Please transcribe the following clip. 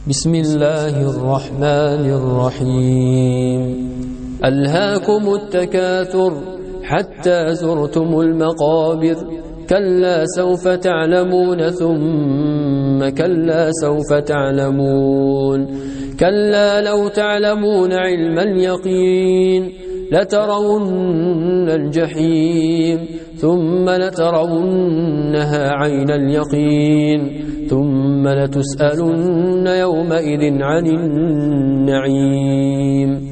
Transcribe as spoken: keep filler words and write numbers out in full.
بسم الله الرحمن الرحيم ألهاكم التكاثر حتى زرتم المقابر كلا سوف تعلمون ثم كلا سوف تعلمون كلا لو تعلمون علم اليقين لترون الجحيم ثم لترونها عين اليقين ثم لتسألن يومئذ عن النعيم